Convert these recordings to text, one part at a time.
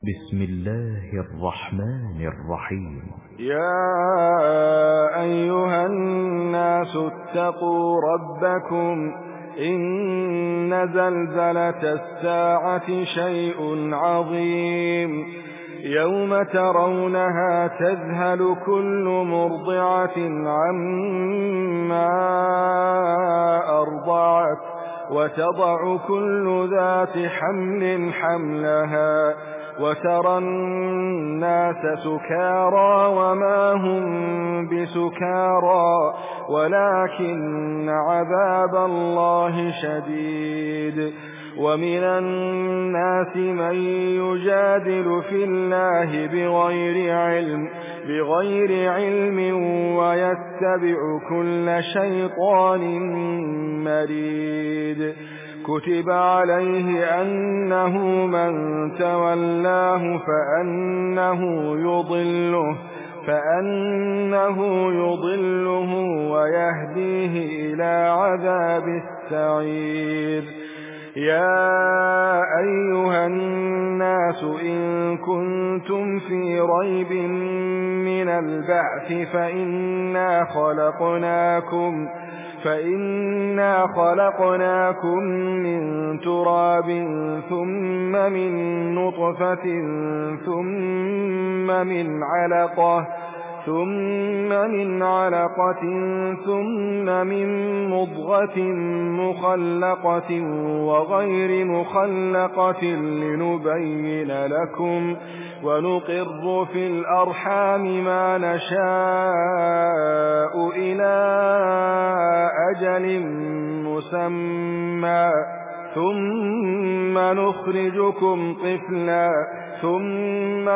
بسم الله الرحمن الرحيم. يا أيها الناس اتقوا ربكم إن زلزلة الساعة شيء عظيم يوم ترونها تذهل كل مرضعة عما أرضعت وتضع كل ذات حمل حملها وترى الناس سكارى وما هم بسكارى ولكن عذاب الله شديد. ومن الناس من يجادل في الله بغير علم ويتبع كل شيطان مريد. كتب عليه أنه من تولاه فأنه يضله ويهديه إلى عذاب السعير. يا أيها الناس إن كنتم في ريب من البعث فإنا خلقناكم من تراب ثم من نطفة ثم من علقة ثم من مضغة مخلقة وغير مخلقة لنبين لكم ونقر في الأرحام ما نشاء إلى أجل مسمى ثم نخرجكم طفلا ثم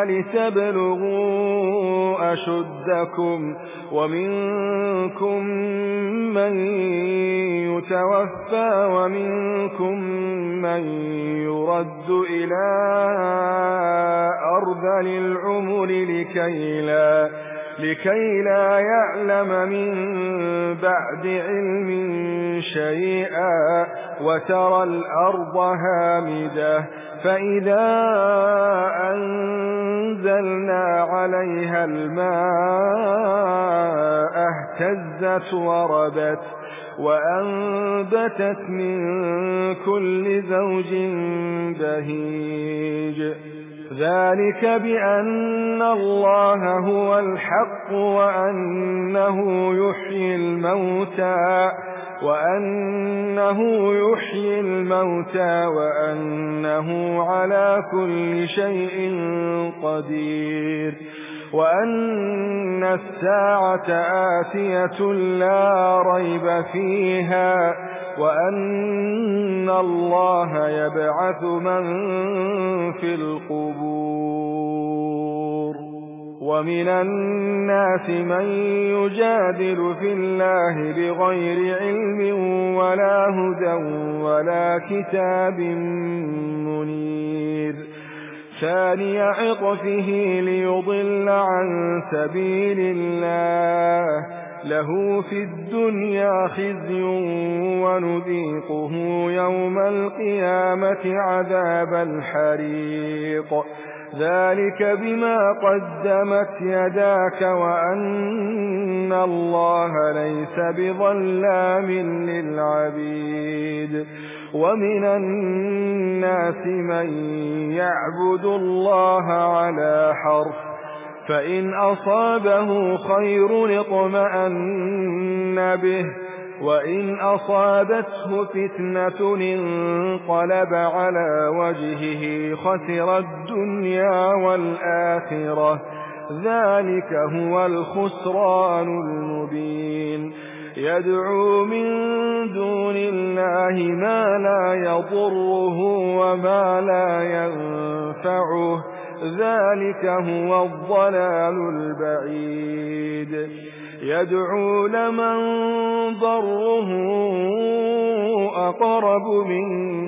لتبلغوا أشدكم ومنكم من يتوفى ومنكم من يرد إلى أرذل العمر لكي لا يعلم من بعد علم شيئا. وترى الأرض هامدة فإذا أنزلنا عليها الماء اهتزت وربت وأنبتت من كل زوج بهيج. ذلك بأن الله هو الحق وأنه يحيي الموتى وأنه على كل شيء قدير وأن الساعة آتية لا ريب فيها وأن الله يبعث من في القبور. ومن الناس من يجادل في الله بغير علم ولا هدى ولا كتاب منير. ثاني عطفه ليضل عن سبيل الله له في الدنيا خزي ونذيقه يوم القيامة عذاب الحريق. ذلك بما قدمت يداك وأن الله ليس بظلام للعبيد. ومن الناس من يعبد الله على حرف فإن أصابه خير اطمأن به وإن أصابته فتنة انقلب على وجهه خسر الدنيا والآخرة. ذلك هو الخسران المبين. يدعو من دون الله ما لا يضره وما لا ينفعه. ذلك هو الضلال البعيد. يدعو لمن ضره أقرب من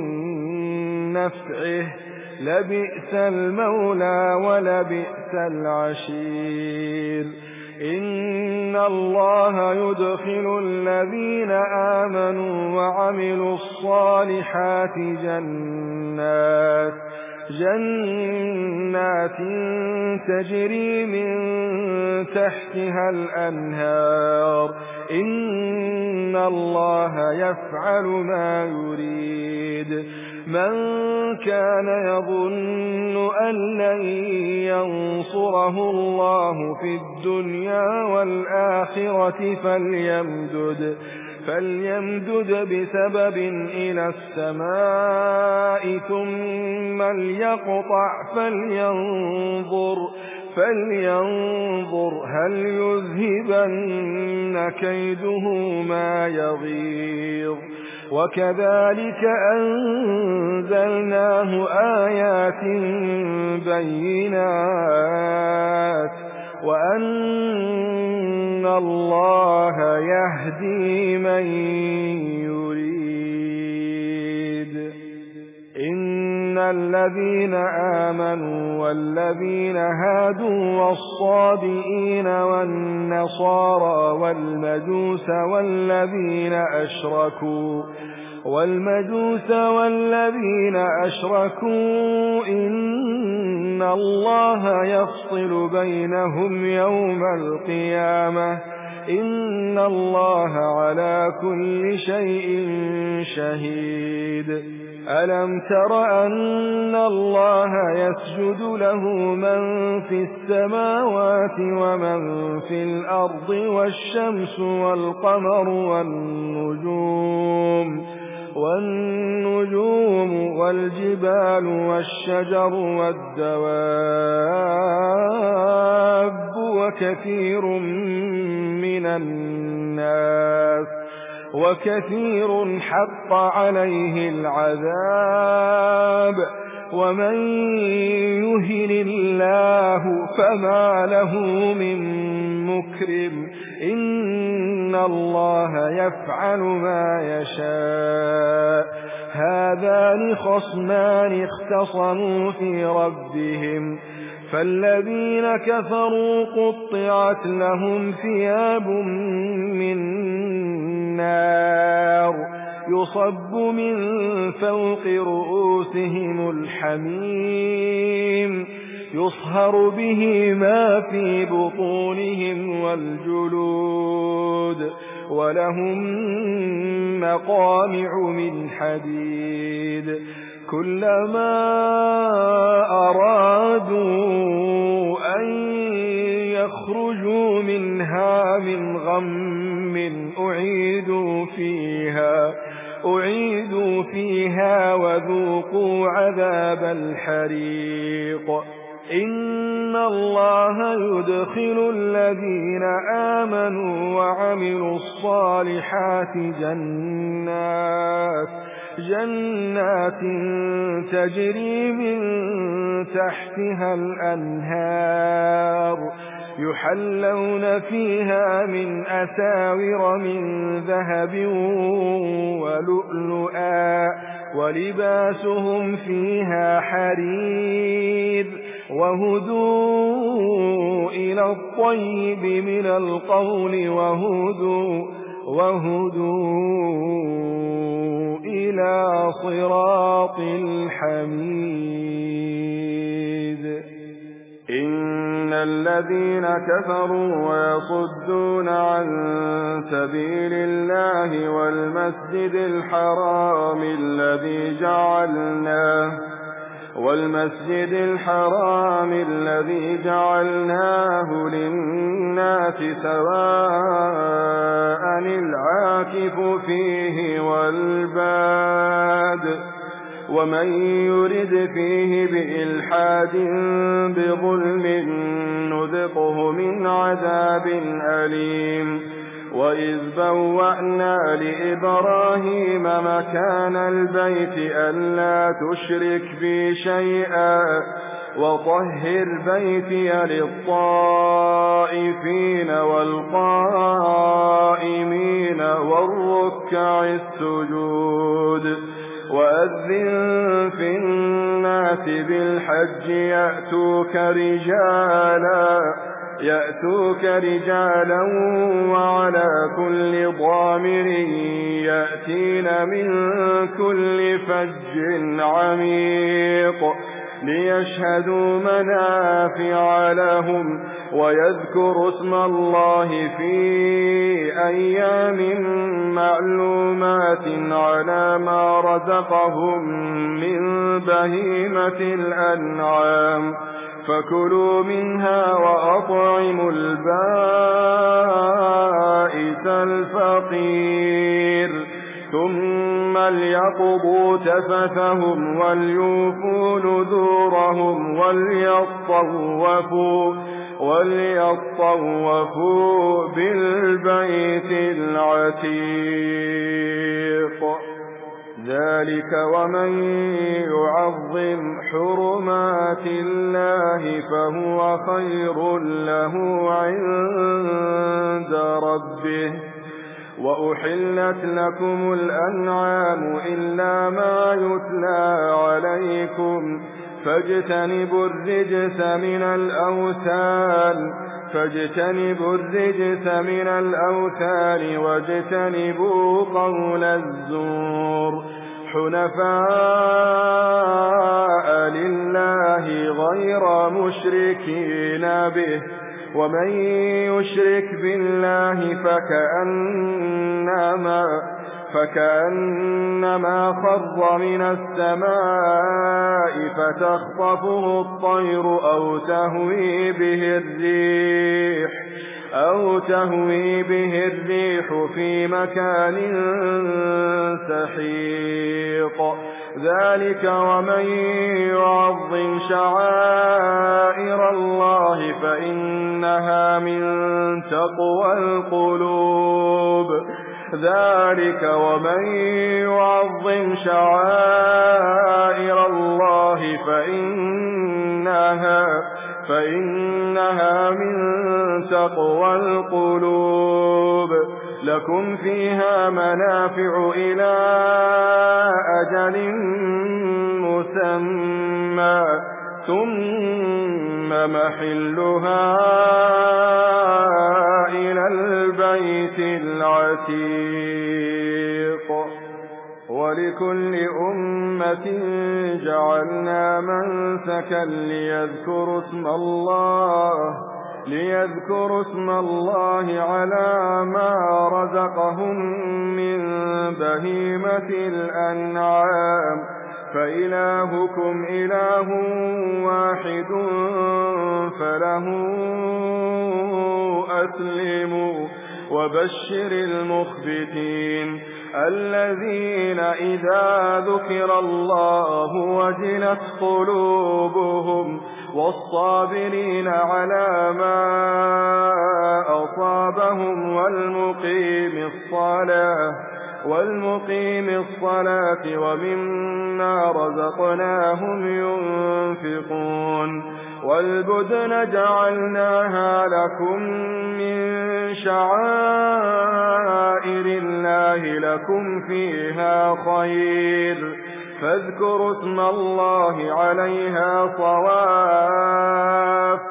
نفعه لبئس المولى ولبئس العشير. إن الله يدخل الذين آمنوا وعملوا الصالحات جنات تجري من تحتها الأنهار إن الله يفعل ما يريد من كان يظن أن لن ينصره الله في الدنيا والآخرة فليمدد بسبب إلى السماء ثم ليقطع فلينظر هل يذهبن كيده ما يغيظ وكذلك أنزلناه آيات بينات وأن الله يهدي من يريد إن الذين آمنوا والذين هادوا والصابئين والنصارى والمجوس والذين أشركوا إن الله يفصل بينهم يوم القيامة إن الله على كل شيء شهيد ألم تر أن الله يسجد له من في السماوات ومن في الأرض والشمس والقمر والنجوم والجبال والشجر والدواب وكثير حق عليه العذاب ومن يهن الله فما له من مكرم إن الله يفعل ما يشاء هذان خصمان اختصموا في ربهم فالذين كفروا قطعت لهم ثياب من نار يصب من فوق رؤوسهم الحميم يصهر به ما في بطونهم والجلود ولهم مقامع من حديد كلما أرادوا أن يخرجوا منها من غم أعيدوا فيها وذوقوا عذاب الحريق إن الله يدخل الذين آمنوا وعملوا الصالحات جنات تجري من تحتها الأنهار يحلون فيها من أساور من ذهب ولؤلؤا ولباسهم فيها حرير وهدوا إلى الطيب من القول وهدوا إلى صراط الحميد إن الذين كفروا ويصدون عن سبيل الله والمسجد الحرام الذي جعلناه للناس سواء العاكف فيه والباد ومن يرد فيه بإلحاد بظلم نذقه من عذاب أليم وإذ بوأنا لإبراهيم مكان البيت ألا تشرك بي شيئا وطهر بيتي للطائفين والقائمين والركع السجود وأذن في الناس بالحج يأتوك رجالا وعلى كل ضامر يأتين من كل فج عميق ليشهدوا منافع لهم ويذكروا اسم الله في أيام معلومات على ما رزقهم من بهيمة الأنعام فكلوا منها وأطعموا البائس الفقير ثم ليقضوا تفثهم وليوفوا نذورهم وليطوفوا بالبيت العتيق ذلك ومن يعظم حرمات الله فهو خير له عند ربه وأحلت لكم الأنعام إلا ما يتلى عليكم فاجتنبوا الرجس من الأوثان واجتنبوا قول الزور حنفاء لله غير مشركين به ومن يشرك بالله فكأنما خر من السماء فتخطفه الطير أو تهوي به الريح في مكان سحيق ذلك ومن يعظم شعائر الله فإنها من تقوى القلوب ذلك ومن يعظم شعائر الله فإنها من تقوى القلوب لكم فيها منافع إلى أجل مسمى ثم محلها إلى البيت العتيق ولكل أمة جعلنا منسكا ليذكروا اسم الله على ما رزقهم من بهيمة الأنعام فإلهكم إله واحد فله أسلموا وبشر المخبتين الذين إذا ذكر الله وجلت قلوبهم والصابرين على ما أصابهم والمقيم الصلاة ومما رزقناهم ينفقون والبدن جعلناها لكم من شعائر الله لكم فيها خير فاذكروا اسم الله عليها صواف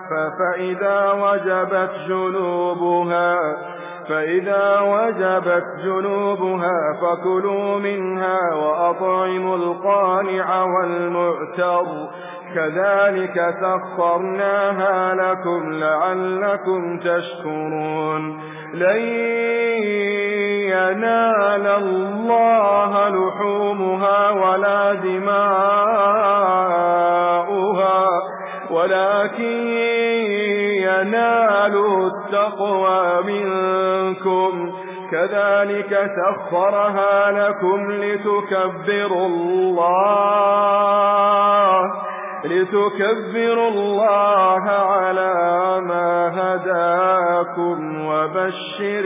فإذا وجبت جنوبها فكلوا منها وأطعموا القانع والمعتر كذلك سخرناها لكم لعلكم تشكرون لن ينال الله لحومها ولا دماؤها ولكن ينال التقوى منكم كذلك سخرها لكم لتكبروا الله على ما هداكم وبشر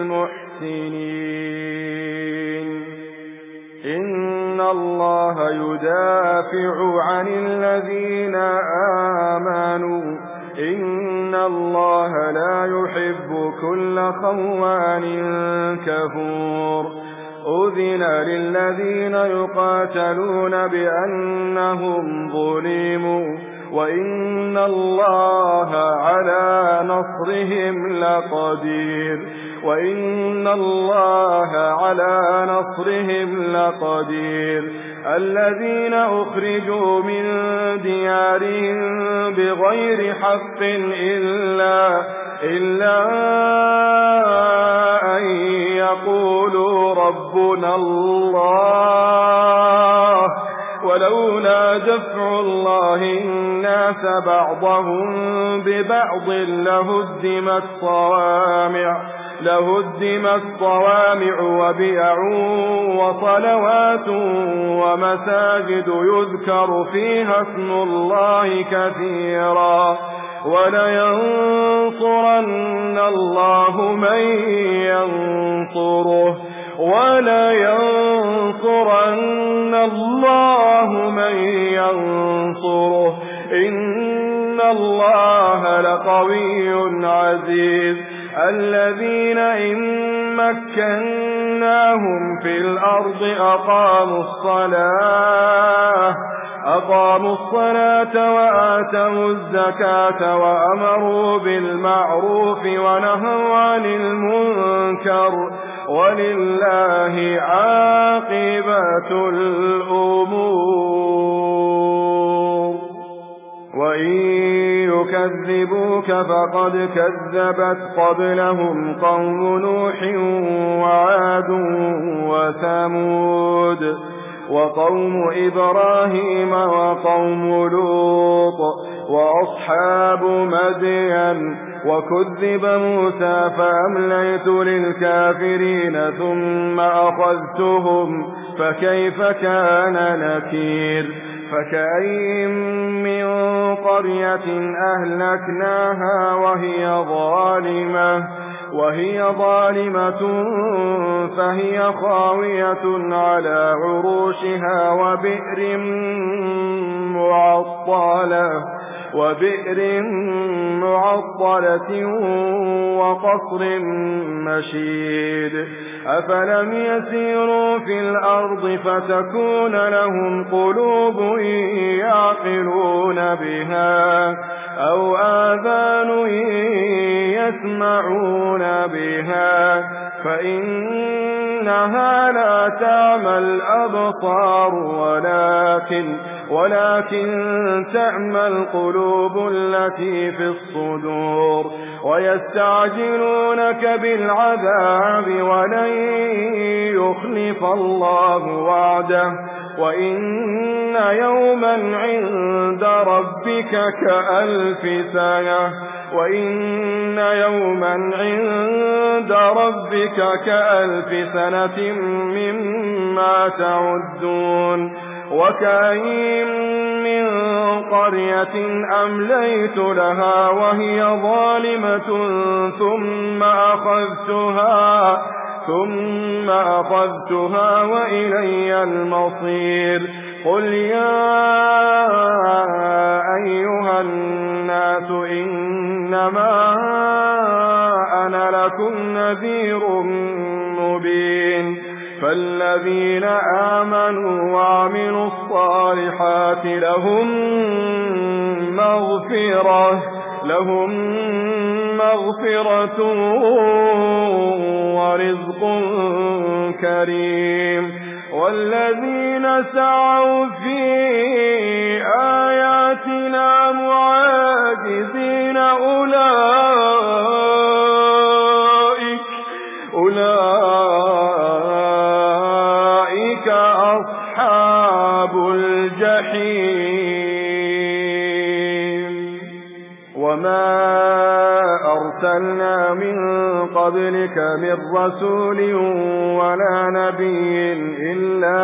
المحسنين إن الله يدافع عن الذين آمنوا إن الله لا يحب كل خوان كفور أذن للذين يقاتلون بأنهم ظلموا وإن الله على نصرهم لقدير الذين أخرجوا من ديارهم بغير حق إلا أن يقولوا ربنا الله ولولا دفع الله الناس بعضهم ببعض لهدمت صوامع وبيع وصلوات ومساجد يذكر فيها اسم الله كثيرا ولينصرن الله من ينصره إن الله لقوي عزيز الذين إن مكناهم في الأرض أقاموا الصلاة وآتوا الزكاة وأمروا بالمعروف ونهوا عن المنكر ولله عاقبة الأمور وإن يكذبوك فقد كذبت قبلهم قوم نوح وعاد وثمود وقوم إبراهيم وقوم لوط وأصحاب مدين وكذب موسى فأمليت للكافرين ثم أخذتهم فكيف كان نكير فكأين من قرية أهلكناها وهي ظالمة فهي خاوية على عروشها وبئر معطلة وقصر مشيد أفلم يسيروا في الأرض فتكون لهم قلوب يعقلون بها أو آذان يسمعون بها فإنها لا تعمى الأبصار ولكن تعمى القلوب التي في الصدور ويستعجلونك بالعذاب ولن يخلف الله وعده وإن يوما عند ربك كألف سنة مما تعدون وكأين من قرية أمليت لها وهي ظالمة ثم أخذتها وإلي المصير قل يا أيها الناس إنما أنا لكم نذير مبين فالذين آمنوا وعملوا الصالحات لهم مغفرة ورزق كريم والذين سعوا في آياتنا معاجزين أولئك أصحاب الجحيم وما أرسلنا من قبلك من رسول ولا نبي إلا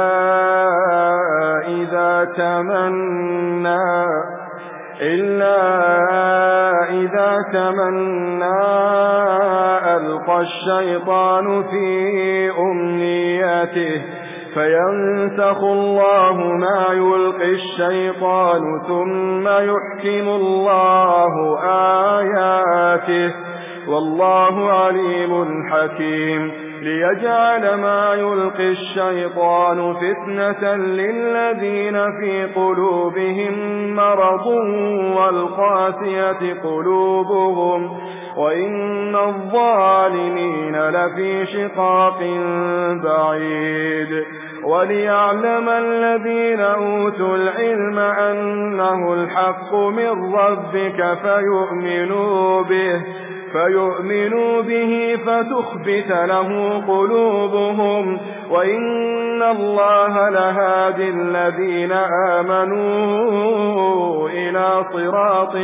إذا تمنى ألقى الشيطان في أمنيته فينسخ الله ما يلقي الشيطان ثم يحكم الله آياته والله عليم حكيم ليجعل ما يلقي الشيطان فتنة للذين في قلوبهم مرض والقاسية قلوبهم وإن الظالمين لفي شقاق بعيد وليعلم الذين أوتوا العلم أنه الحق من ربك فيؤمنوا به فتخبت له قلوبهم وإن الله لهادي الذين آمنوا إلى صراط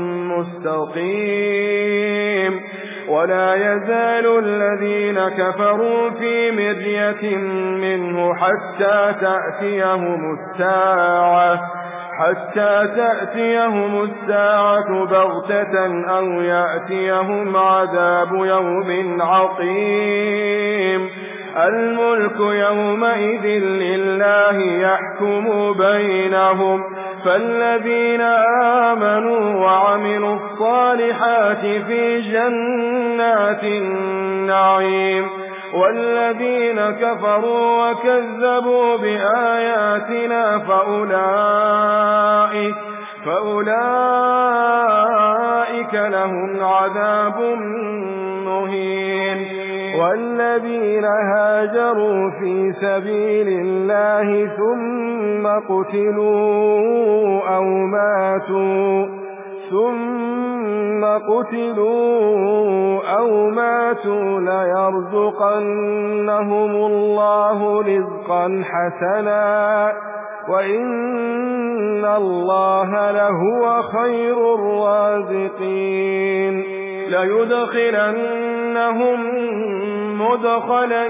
مستقيم ولا يزال الذين كفروا في مرية منه حتى تأتيهم الساعة بغتة أو يأتيهم عذاب يوم عقيم الملك يومئذ لله يحكم بينهم فالذين آمنوا وعملوا الصالحات في جنات النعيم والذين كفروا وكذبوا بآياتنا فأولئك لهم عذاب مهين والذين هاجروا في سبيل الله ثم قتلوا أو ماتوا ليرزقنهم الله رزقا حسنا وإن الله لهو خير الرازقين ليدخلنهم مدخلا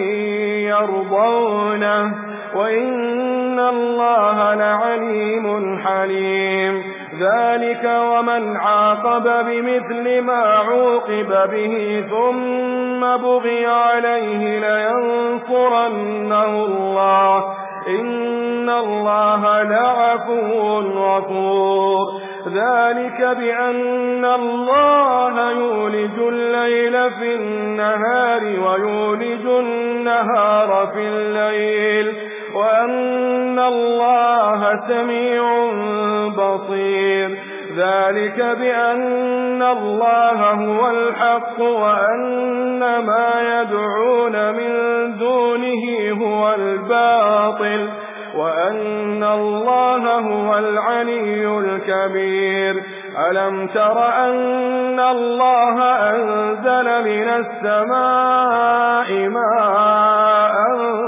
يرضونه وإن الله لعليم حليم ذلك ومن عاقب بمثل ما عوقب به ثم بغي عليه لينصرنه الله إن الله لعفو غفور ذلك بأن الله يولج الليل في النهار ويولج النهار في الليل وأن الله سميع بصير ذلك بأن الله هو الحق وأن ما يدعون من دونه هو الباطل وأن الله هو العلي الكبير ألم تر أن الله أنزل من السماء ماء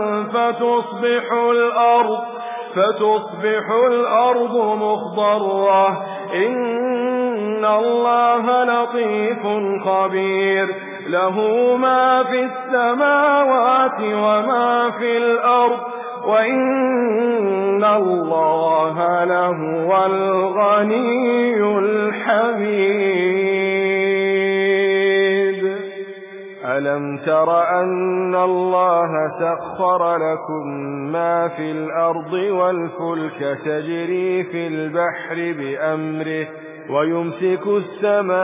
فتصبح الأرض مخضرة إن الله لطيف خبير له ما في السماوات وما في الأرض وإن الله لهو الغني الحميد ألم تر أن الله سخر لكم ما في الأرض والفلك تجري في البحر بأمره ويمسك السماء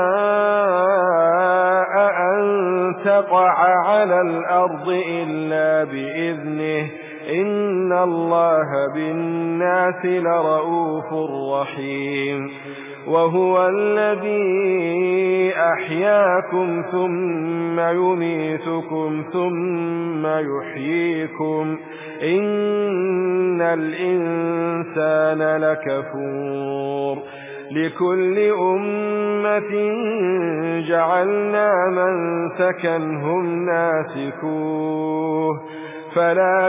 أن تقع على الأرض إلا بإذنه إن الله بالناس لرؤوف رحيم وهو الذي أحياكم ثم يميتكم ثم يحييكم إن الإنسان لكفور لكل أمة جعلنا منسكا هم ناسكوه فلا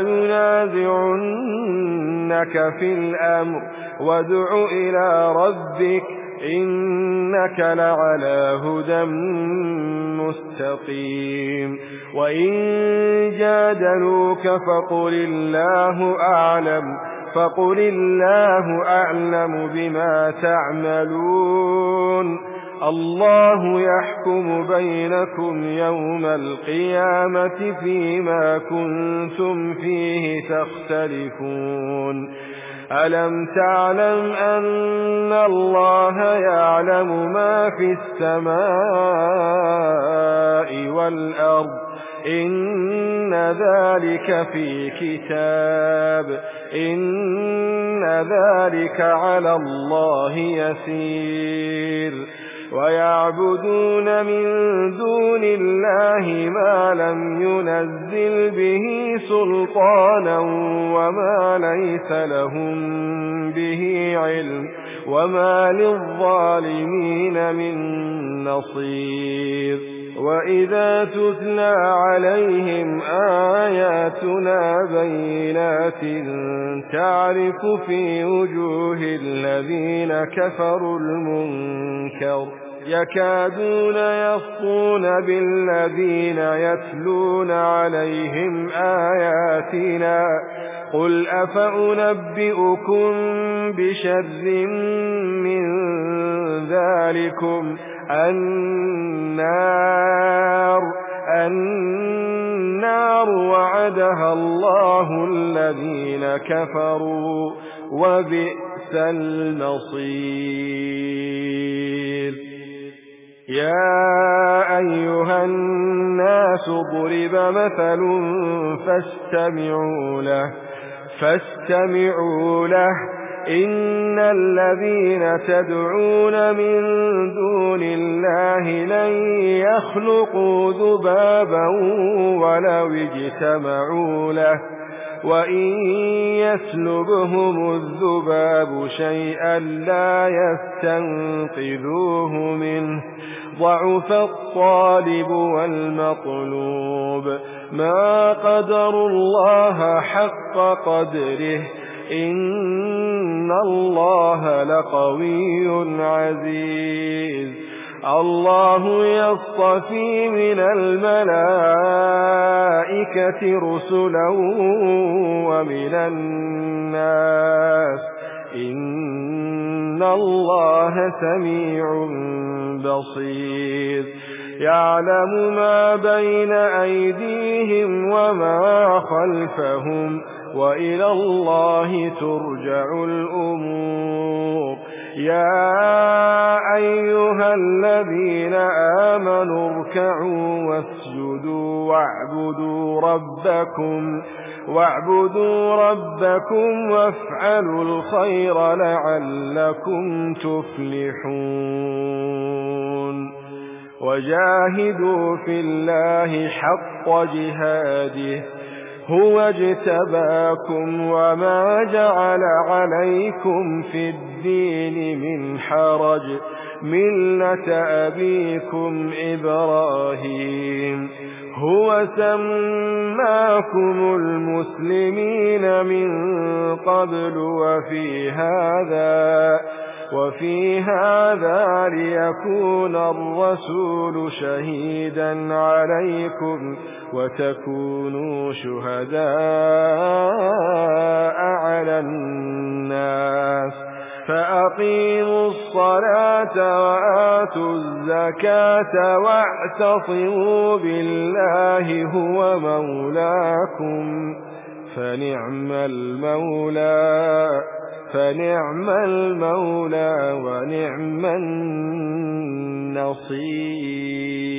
ينازعنك في الأمر وادع إلى ربك إنك لعلى هدى مستقيم وإن جادلوك فقل الله أعلم بما تعملون الله يحكم بينكم يوم القيامة فيما كنتم فيه تختلفون ألم تعلم أن الله يعلم ما في السماء والأرض إن ذلك في كتاب إن ذلك على الله يسير ويعبدون من دون الله ما لم ينزل به سلطانا وما ليس لهم به علم وما للظالمين من نصير وإذا تتلى عليهم آياتنا بينات تعرف في وجوه الذين كفروا المنكر يكادون يسطون بالذين يتلون عليهم آياتنا قل أفأنبئكم بشر من ذلكم النار وعدها الله الذين كفروا وبئس المصير يا أيها الناس ضرب مثل فاستمعوا له إن الذين تدعون من دون الله لن يخلقوا ذبابا ولو اجتمعوا له وإن يسلبهم الذباب شيئا لا يستنقذوه منه ضعف الطالب والمطلوب ما قدروا الله حق قدره إن الله لقوي عزيز الله يصطفي من الملائكة رسلا ومن الناس إن الله سميع بصير يعلم ما بين أيديهم وما خلفهم وإلى الله ترجع الأمور يا أيها الذين آمنوا اركعوا واسجدوا واعبدوا ربكم وافعلوا الخير لعلكم تفلحون وجاهدوا في الله حق جهاده هو اجتباكم وما جعل عليكم في الدين من حرج ملة أبيكم إبراهيم هو سماكم المسلمين من قبل وفي هذا ليكون الرسول شهيدا عليكم وتكونوا شهداء على الناس فأقيموا الصلاة وآتوا الزكاة واعتصموا بالله هو مولاكم فنعم المولى ونعم النصير